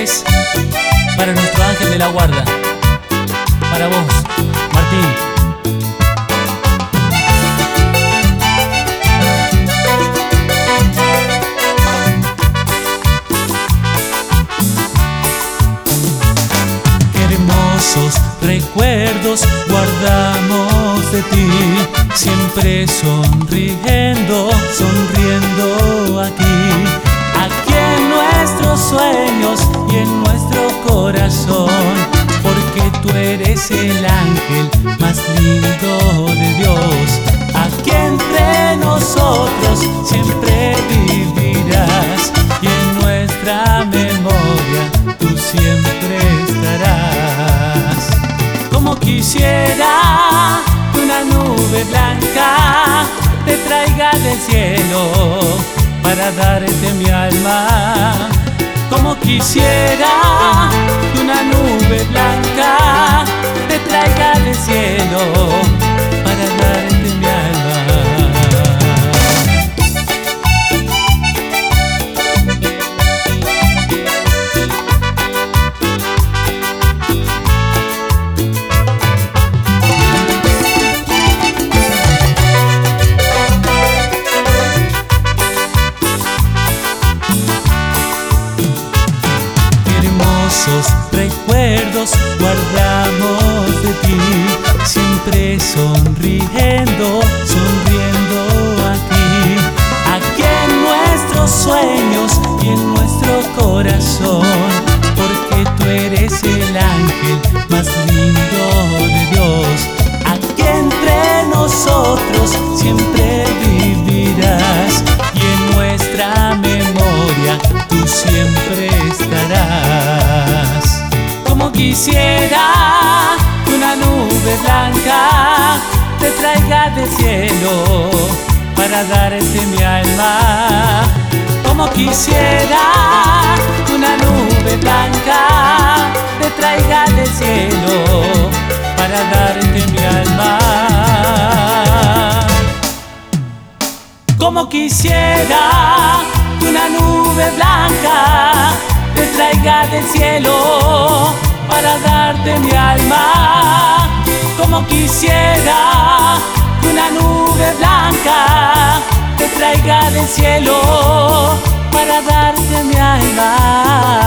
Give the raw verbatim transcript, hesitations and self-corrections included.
es para nuestro ángel de la guarda, para vos, Martín. Hermosos recuerdos guardamos de ti, siempre sonriendo, sonriendo aquí, aquí en nuestros sueños y en nuestro corazón, porque tú eres el ángel más lindo de Dios. Aquí entre nosotros siempre vivirás y en nuestra memoria tú siempre estarás. Como quisiera que una nube blanca te traiga del cielo para darte mi alma. Como quisiera que una nube blanca te traiga del cielo para darte mi alma. Recuerdos guardamos de ti, siempre sonriendo, sonriendo aquí, aquí en nuestros sueños y en nuestro corazón, porque tú eres el ángel más lindo de Dios. Aquí entre nosotros siempre vivirás y en nuestra memoria tú siempre estarás. Como quisiera que una nube blanca te traiga del cielo para darte mi alma. Como quisiera que una nube blanca te traiga del cielo para darte mi alma. Como quisiera que una nube blanca te traiga del cielo para darte mi alma. Como quisiera que una nube blanca te traiga del cielo para darte mi alma.